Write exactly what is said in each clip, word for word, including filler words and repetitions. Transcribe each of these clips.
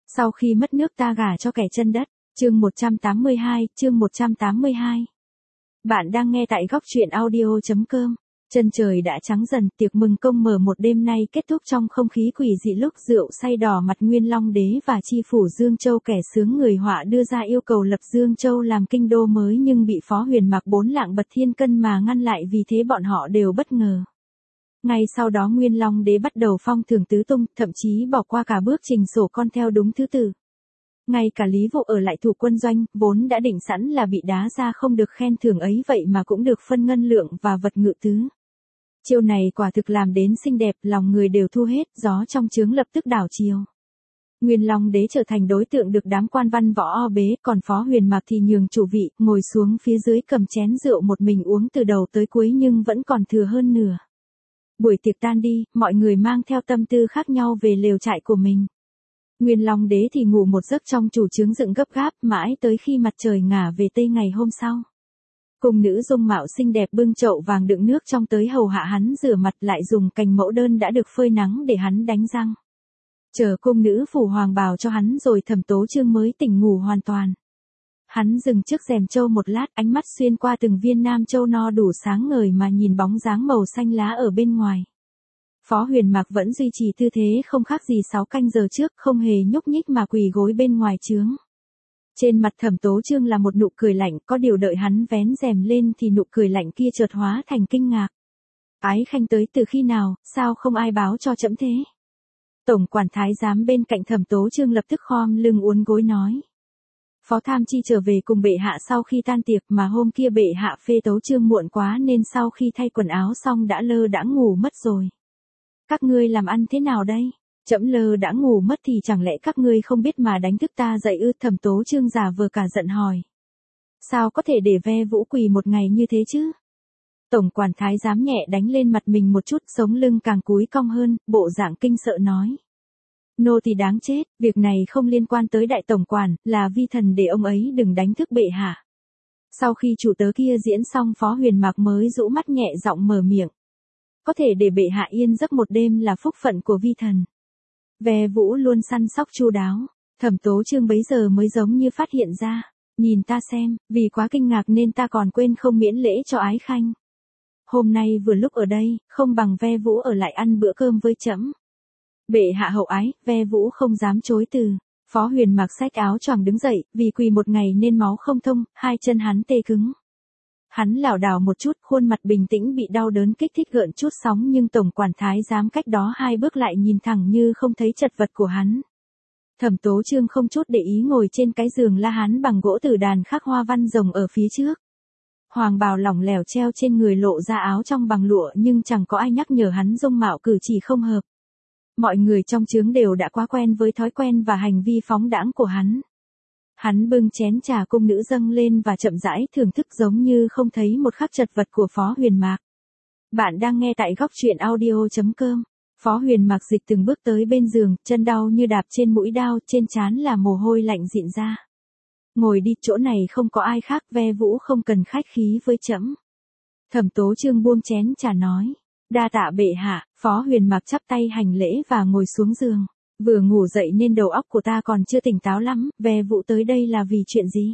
Sau khi mất nước ta gả cho kẻ chân đất. Chương một trăm tám mươi hai, chương một trăm tám mươi hai. Bạn đang nghe tại góc truyện audio chấm com. Chân trời đã trắng dần, tiệc mừng công mở một đêm nay kết thúc trong không khí quỷ dị lúc rượu say đỏ mặt Nguyên Long Đế và chi phủ Dương Châu kẻ sướng người họa đưa ra yêu cầu lập Dương Châu làm kinh đô mới nhưng bị Phó Huyền Mạc bốn lạng bật thiên cân mà ngăn lại, vì thế bọn họ đều bất ngờ. Ngay sau đó Nguyên Long Đế bắt đầu phong thưởng tứ tung, thậm chí bỏ qua cả bước trình sổ con theo đúng thứ tự. Ngay cả Lý Vụ ở lại thủ quân doanh, vốn đã định sẵn là bị đá ra không được khen thưởng ấy vậy mà cũng được phân ngân lượng và vật ngự tứ. Chiêu này quả thực làm đến xinh đẹp, lòng người đều thu hết, gió trong trướng lập tức đảo chiều. Nguyên Long Đế trở thành đối tượng được đám quan văn võ o bế, còn Phó Huyền Mạc thì nhường chủ vị, ngồi xuống phía dưới cầm chén rượu một mình uống từ đầu tới cuối nhưng vẫn còn thừa hơn nửa. Buổi tiệc tan đi, mọi người mang theo tâm tư khác nhau về lều trại của mình. Nguyên Long Đế thì ngủ một giấc trong chủ trướng dựng gấp gáp mãi tới khi mặt trời ngả về tây ngày hôm sau. Cung nữ dung mạo xinh đẹp bưng chậu vàng đựng nước trong tới hầu hạ hắn rửa mặt, lại dùng cành mẫu đơn đã được phơi nắng để hắn đánh răng. Chờ cung nữ phủ hoàng bào cho hắn rồi Thẩm Tố Chương mới tỉnh ngủ hoàn toàn. Hắn dừng trước rèm châu một lát, ánh mắt xuyên qua từng viên nam châu no đủ sáng ngời mà nhìn bóng dáng màu xanh lá ở bên ngoài. Phó Huyền Mạc vẫn duy trì tư thế không khác gì sáu canh giờ trước, không hề nhúc nhích mà quỳ gối bên ngoài trướng. Trên mặt Thẩm Tố Chương là một nụ cười lạnh, có điều đợi hắn vén rèm lên thì nụ cười lạnh kia chợt hóa thành kinh ngạc. Ái Khanh tới từ khi nào, sao không ai báo cho trẫm thế? Tổng quản thái giám bên cạnh Thẩm Tố Chương lập tức khom lưng uốn gối nói. Phó Tham Chi trở về cùng bệ hạ sau khi tan tiệc, mà hôm kia bệ hạ phê tấu chương muộn quá nên sau khi thay quần áo xong đã lơ đãng ngủ mất rồi. Các ngươi làm ăn thế nào đây? Trẫm lơ đã ngủ mất thì chẳng lẽ các ngươi không biết mà đánh thức ta dậy ư? Thẩm Tố Chương giả vờ cả giận hỏi. Sao có thể để ve vũ quỳ một ngày như thế chứ? Tổng quản thái giám nhẹ đánh lên mặt mình một chút, sống lưng càng cúi cong hơn, bộ dạng kinh sợ nói. Nô thì đáng chết, việc này không liên quan tới đại tổng quản, là vi thần để ông ấy đừng đánh thức bệ hạ. Sau khi chủ tớ kia diễn xong, Phó Huyền Mạc mới rũ mắt nhẹ giọng mở miệng. Có thể để bệ hạ yên giấc một đêm là phúc phận của vi thần. Ve Vũ luôn săn sóc chu đáo. Thẩm Tố Chương bấy giờ mới giống như phát hiện ra. Nhìn ta xem, vì quá kinh ngạc nên ta còn quên không miễn lễ cho Ái Khanh. Hôm nay vừa lúc ở đây, không bằng Ve Vũ ở lại ăn bữa cơm với trẫm. Bệ hạ hậu ái, Ve Vũ không dám chối từ. Phó Huyền Mạc xách áo choàng đứng dậy, vì quỳ một ngày nên máu không thông, hai chân hắn tê cứng. Hắn lảo đảo một chút, khuôn mặt bình tĩnh bị đau đớn kích thích gợn chút sóng, nhưng tổng quản thái giám cách đó hai bước lại nhìn thẳng như không thấy chật vật của hắn. Thẩm Tố Chương không chút để ý ngồi trên cái giường la hán bằng gỗ tử đàn khắc hoa văn rồng ở phía trước. Hoàng bào lỏng lẻo treo trên người lộ ra áo trong bằng lụa nhưng chẳng có ai nhắc nhở hắn dung mạo cử chỉ không hợp. Mọi người trong trướng đều đã quá quen với thói quen và hành vi phóng đãng của hắn. Hắn bưng chén trà cung nữ dâng lên và chậm rãi thưởng thức giống như không thấy một khắc chật vật của Phó Huyền Mạc. Bạn đang nghe tại góc truyện audio chấm com. Phó Huyền Mạc dịch từng bước tới bên giường, chân đau như đạp trên mũi đao, trên trán là mồ hôi lạnh dịn ra. Ngồi đi, chỗ này không có ai khác, Ve Vũ không cần khách khí với trẫm. Thẩm Tố Chương buông chén trà nói. Đa tạ bệ hạ. Phó Huyền Mạc chắp tay hành lễ và ngồi xuống giường. Vừa ngủ dậy nên đầu óc của ta còn chưa tỉnh táo lắm, Ve Vũ tới đây là vì chuyện gì?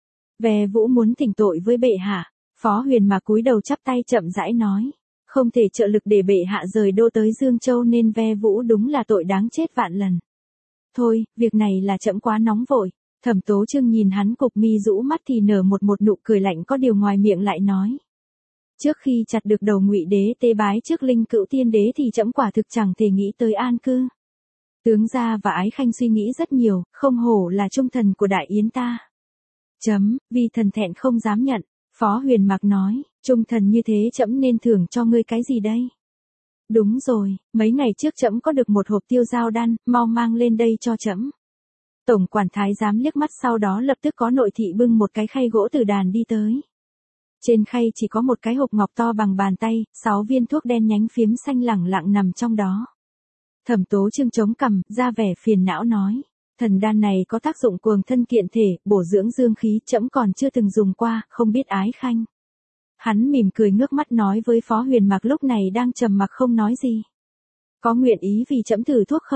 Ve Vũ muốn thỉnh tội với bệ hạ. Phó Huyền Mạc cúi đầu chắp tay chậm rãi nói. Không thể trợ lực để bệ hạ rời đô tới Dương Châu nên Ve Vũ đúng là tội đáng chết vạn lần. Thôi, việc này là trẫm quá nóng vội. Thẩm Tố Chương nhìn hắn cục mi rũ mắt thì nở một một nụ cười lạnh, có điều ngoài miệng lại nói. Trước khi chặt được đầu Ngụy Đế tế bái trước Linh Cữu Tiên Đế thì trẫm quả thực chẳng thể nghĩ tới an cư. Tướng gia và Ái Khanh suy nghĩ rất nhiều, không hổ là trung thần của đại yến ta. Chấm, vì thần thẹn không dám nhận. Phó Huyền Mạc nói, trung thần như thế trẫm nên thưởng cho ngươi cái gì đây? Đúng rồi, mấy ngày trước trẫm có được một hộp tiêu dao đan, mau mang lên đây cho trẫm. Tổng quản thái giám liếc mắt, sau đó lập tức có nội thị bưng một cái khay gỗ từ đàn đi tới. Trên khay chỉ có một cái hộp ngọc to bằng bàn tay, sáu viên thuốc đen nhánh phiếm xanh lẳng lặng nằm trong đó. Thẩm Tố Chương chống cằm, ra vẻ phiền não nói. Thần đan này có tác dụng cường thân kiện thể, bổ dưỡng dương khí, trẫm còn chưa từng dùng qua, không biết Ái Khanh. Hắn mỉm cười ngước mắt nói với Phó Huyền Mạc lúc này đang trầm mặc không nói gì. Có nguyện ý vì trẫm thử thuốc không?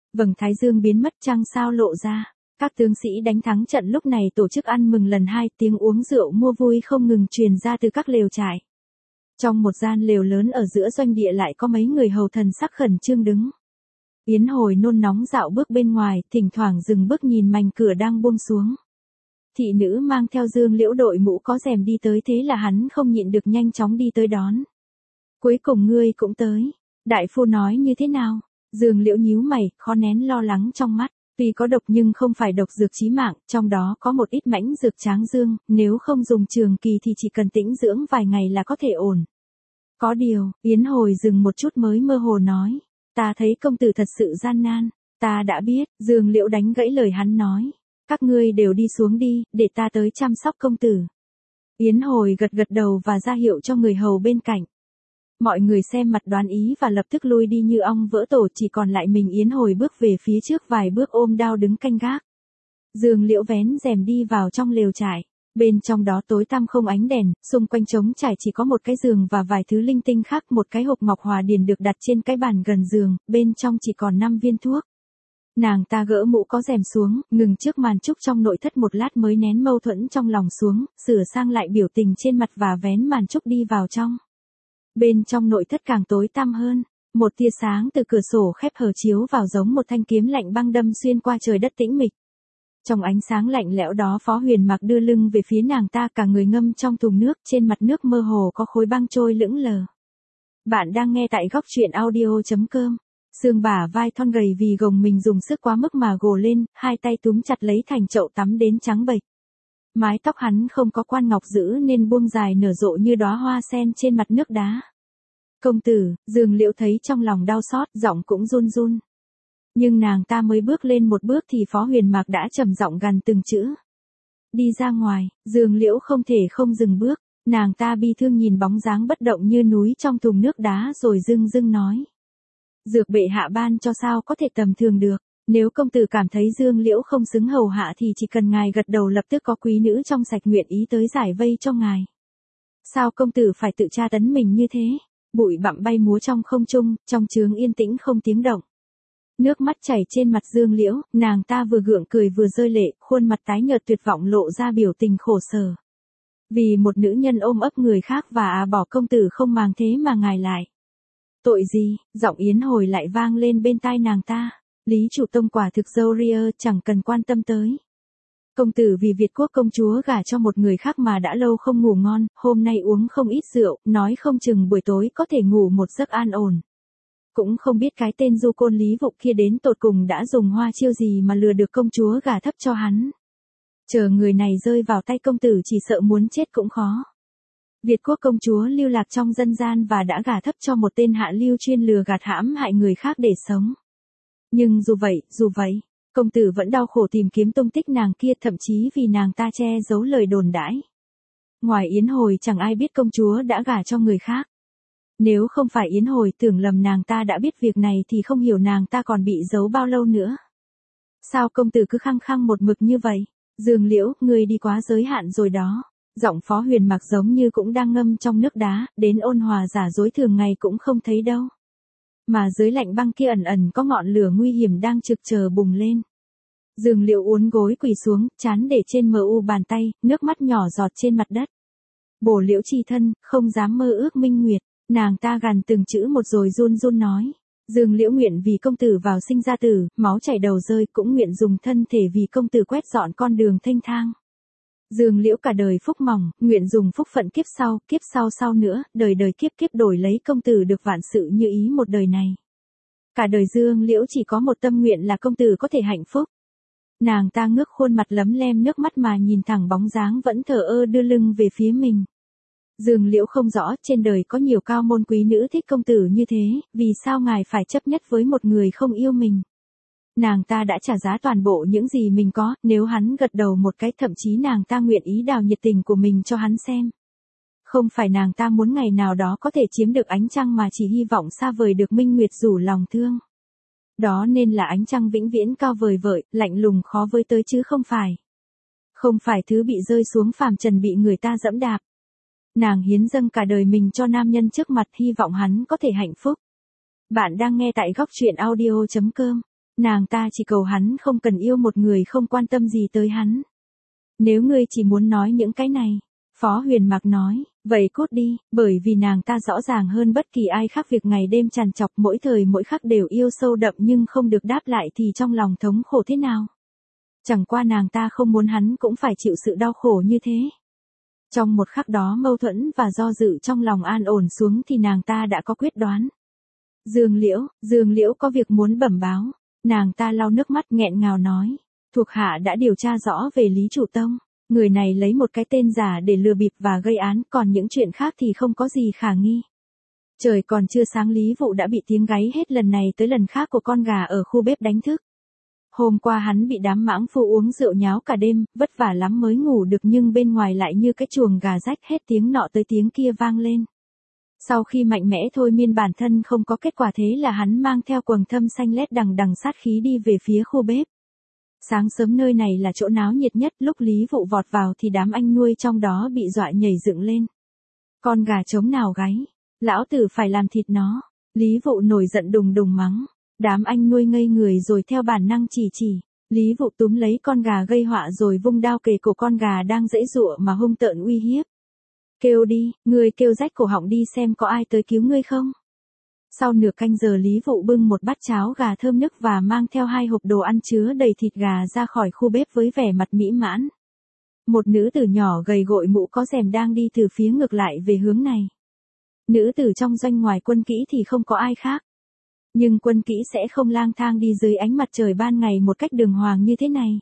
Vầng thái dương biến mất, trăng sao lộ ra. Các tướng sĩ đánh thắng trận lúc này tổ chức ăn mừng lần hai, tiếng uống rượu mua vui không ngừng truyền ra từ các lều trại. Trong một gian lều lớn ở giữa doanh địa lại có mấy người hầu thần sắc khẩn trương đứng. Yến Hồi nôn nóng dạo bước bên ngoài, thỉnh thoảng dừng bước nhìn mảnh cửa đang buông xuống. Thị nữ mang theo Dương Liễu đội mũ có rèm đi tới, thế là hắn không nhịn được nhanh chóng đi tới đón. Cuối cùng ngươi cũng tới. Đại phu nói như thế nào? Dương Liễu nhíu mày, khó nén lo lắng trong mắt. Tuy có độc nhưng không phải độc dược chí mạng, trong đó có một ít mãnh dược tráng dương, nếu không dùng trường kỳ thì chỉ cần tĩnh dưỡng vài ngày là có thể ổn. Có điều, Yến Hồi dừng một chút mới mơ hồ nói. Ta thấy công tử thật sự gian nan. Ta đã biết, Dương Liễu đánh gãy lời hắn nói. Các ngươi đều đi xuống đi, để ta tới chăm sóc công tử. Yến Hồi gật gật đầu và ra hiệu cho người hầu bên cạnh. Mọi người xem mặt đoán ý và lập tức lui đi như ong vỡ tổ, chỉ còn lại mình Yến Hồi bước về phía trước vài bước ôm đao đứng canh gác. Dương Liễu vén rèm đi vào trong lều trại. Bên trong đó tối tăm không ánh đèn, xung quanh trống trải chỉ có một cái giường và vài thứ linh tinh khác, một cái hộp ngọc hòa điền được đặt trên cái bàn gần giường, bên trong chỉ còn năm viên thuốc. Nàng ta gỡ mũ có rèm xuống, ngừng trước màn trúc trong nội thất một lát mới nén mâu thuẫn trong lòng xuống, sửa sang lại biểu tình trên mặt và vén màn trúc đi vào trong. Bên trong nội thất càng tối tăm hơn, một tia sáng từ cửa sổ khép hờ chiếu vào giống một thanh kiếm lạnh băng đâm xuyên qua trời đất tĩnh mịch. Trong ánh sáng lạnh lẽo đó Phó Huyền Mạc đưa lưng về phía nàng ta, cả người ngâm trong thùng nước, trên mặt nước mơ hồ có khối băng trôi lững lờ. Bạn đang nghe tại góc truyện audio chấm com. Xương bả vai thon gầy vì gồng mình dùng sức quá mức mà gồ lên, hai tay túm chặt lấy thành chậu tắm đến trắng bệch. Mái tóc hắn không có quan ngọc giữ nên buông dài nở rộ như đóa hoa sen trên mặt nước đá. Công tử, Dương Liễu thấy trong lòng đau xót, giọng cũng run run. Nhưng nàng ta mới bước lên một bước thì Phó Huyền Mạc đã trầm giọng gằn từng chữ. Đi ra ngoài. Dương Liễu không thể không dừng bước, nàng ta bi thương nhìn bóng dáng bất động như núi trong thùng nước đá rồi dưng dưng nói. Dược bệ hạ ban cho sao có thể tầm thường được, nếu công tử cảm thấy Dương Liễu không xứng hầu hạ thì chỉ cần ngài gật đầu lập tức có quý nữ trong sạch nguyện ý tới giải vây cho ngài. Sao công tử phải tự tra tấn mình như thế? Bụi bặm bay múa trong không trung, trong chướng yên tĩnh không tiếng động. Nước mắt chảy trên mặt Dương Liễu, nàng ta vừa gượng cười vừa rơi lệ, khuôn mặt tái nhợt tuyệt vọng lộ ra biểu tình khổ sở. Vì một nữ nhân ôm ấp người khác và à bỏ công tử không màng thế mà ngài lại. Tội gì? Giọng Yến Hồi lại vang lên bên tai nàng ta. Lý chủ tông quả thực dâu ria, chẳng cần quan tâm tới. Công tử vì Việt quốc công chúa gả cho một người khác mà đã lâu không ngủ ngon, hôm nay uống không ít rượu, nói không chừng buổi tối có thể ngủ một giấc an ổn. Cũng không biết cái tên du côn Lý Vụng kia đến tột cùng đã dùng hoa chiêu gì mà lừa được công chúa gả thấp cho hắn. Chờ người này rơi vào tay công tử chỉ sợ muốn chết cũng khó. Việt quốc công chúa lưu lạc trong dân gian và đã gả thấp cho một tên hạ lưu chuyên lừa gạt hãm hại người khác để sống. Nhưng dù vậy, dù vậy, công tử vẫn đau khổ tìm kiếm tung tích nàng kia, thậm chí vì nàng ta che giấu lời đồn đãi. Ngoài Yến Hồi chẳng ai biết công chúa đã gả cho người khác. Nếu không phải Yến Hồi tưởng lầm nàng ta đã biết việc này thì không hiểu nàng ta còn bị giấu bao lâu nữa. Sao công tử cứ khăng khăng một mực như vậy? Dương Liễu, ngươi đi quá giới hạn rồi đó. Giọng Phó Huyền Mạc giống như cũng đang ngâm trong nước đá, đến ôn hòa giả dối thường ngày cũng không thấy đâu. Mà dưới lạnh băng kia ẩn ẩn có ngọn lửa nguy hiểm đang trực chờ bùng lên. Dương Liễu uốn gối quỳ xuống, trán để trên mờ u bàn tay, nước mắt nhỏ giọt trên mặt đất. Bổ Liễu chi thân, không dám mơ ước minh nguyệt, nàng ta gằn từng chữ một rồi run run nói. Dương Liễu nguyện vì công tử vào sinh ra tử, máu chảy đầu rơi, cũng nguyện dùng thân thể vì công tử quét dọn con đường thênh thang. Dương Liễu cả đời phúc mỏng, nguyện dùng phúc phận kiếp sau, kiếp sau sau nữa, đời đời kiếp kiếp đổi lấy công tử được vạn sự như ý một đời này. Cả đời Dương Liễu chỉ có một tâm nguyện là công tử có thể hạnh phúc. Nàng ta ngước khuôn mặt lấm lem nước mắt mà nhìn thẳng bóng dáng vẫn thờ ơ đưa lưng về phía mình. Dương Liễu không rõ trên đời có nhiều cao môn quý nữ thích công tử như thế, vì sao ngài phải chấp nhất với một người không yêu mình. Nàng ta đã trả giá toàn bộ những gì mình có, nếu hắn gật đầu một cái thậm chí nàng ta nguyện ý đào nhiệt tình của mình cho hắn xem. Không phải nàng ta muốn ngày nào đó có thể chiếm được ánh trăng mà chỉ hy vọng xa vời được minh nguyệt rủ lòng thương. Đó nên là ánh trăng vĩnh viễn cao vời vợi, lạnh lùng khó với tới chứ không phải. Không phải thứ bị rơi xuống phàm trần bị người ta dẫm đạp. Nàng hiến dâng cả đời mình cho nam nhân trước mặt hy vọng hắn có thể hạnh phúc. Bạn đang nghe tại góc truyện audio chấm com. Nàng ta chỉ cầu hắn không cần yêu một người không quan tâm gì tới hắn. Nếu ngươi chỉ muốn nói những cái này, Phó Huyền Mạc nói, vậy cút đi, bởi vì nàng ta rõ ràng hơn bất kỳ ai khác việc ngày đêm trằn trọc mỗi thời mỗi khắc đều yêu sâu đậm nhưng không được đáp lại thì trong lòng thống khổ thế nào. Chẳng qua nàng ta không muốn hắn cũng phải chịu sự đau khổ như thế. Trong một khắc đó mâu thuẫn và do dự trong lòng an ổn xuống thì nàng ta đã có quyết đoán. Dương Liễu, Dương Liễu có việc muốn bẩm báo. Nàng ta lau nước mắt nghẹn ngào nói. Thuộc hạ đã điều tra rõ về Lý Chủ Tông. Người này lấy một cái tên giả để lừa bịp và gây án, còn những chuyện khác thì không có gì khả nghi. Trời còn chưa sáng Lý Vụ đã bị tiếng gáy hết lần này tới lần khác của con gà ở khu bếp đánh thức. Hôm qua hắn bị đám mãng phu uống rượu nháo cả đêm, vất vả lắm mới ngủ được nhưng bên ngoài lại như cái chuồng gà rách hết tiếng nọ tới tiếng kia vang lên. Sau khi mạnh mẽ thôi miên bản thân không có kết quả thế là hắn mang theo quầng thâm xanh lét đằng đằng sát khí đi về phía khu bếp. Sáng sớm nơi này là chỗ náo nhiệt nhất, lúc Lý Vụ vọt vào thì đám anh nuôi trong đó bị dọa nhảy dựng lên. Con gà trống nào gáy, lão tử phải làm thịt nó. Lý Vụ nổi giận đùng đùng mắng. Đám anh nuôi ngây người rồi theo bản năng chỉ chỉ. Lý Vụ túm lấy con gà gây họa rồi vung đao kề cổ con gà đang giãy giụa mà hung tợn uy hiếp. Kêu đi, ngươi kêu rách cổ họng đi xem có ai tới cứu ngươi không. Sau nửa canh giờ Lý Vụ bưng một bát cháo gà thơm nức và mang theo hai hộp đồ ăn chứa đầy thịt gà ra khỏi khu bếp với vẻ mặt mỹ mãn. Một nữ tử nhỏ gầy gội mũ có rèm đang đi từ phía ngược lại về hướng này. Nữ tử trong doanh ngoài quân kỹ thì không có ai khác. Nhưng quân kỹ sẽ không lang thang đi dưới ánh mặt trời ban ngày một cách đường hoàng như thế này.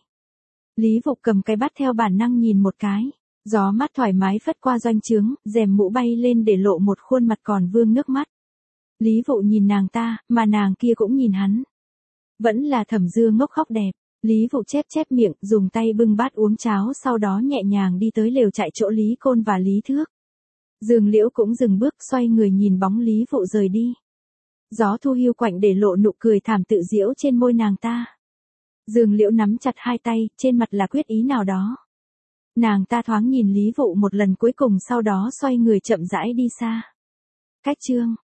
Lý Vụ cầm cái bát theo bản năng nhìn một cái. Gió mát thoải mái phất qua doanh trướng, rèm mũ bay lên để lộ một khuôn mặt còn vương nước mắt. Lý Vụ nhìn nàng ta, mà nàng kia cũng nhìn hắn. Vẫn là Thẩm Dưa ngốc khóc đẹp. Lý Vụ chép chép miệng, dùng tay bưng bát uống cháo sau đó nhẹ nhàng đi tới lều trại chỗ Lý Côn và Lý Thước. Dương Liễu cũng dừng bước xoay người nhìn bóng Lý Vụ rời đi. Gió thu hiu quạnh để lộ nụ cười thảm tự diễu trên môi nàng ta. Dương Liễu nắm chặt hai tay, trên mặt là quyết ý nào đó. Nàng ta thoáng nhìn Lý Vụ một lần cuối cùng sau đó xoay người chậm rãi đi xa. Cách chương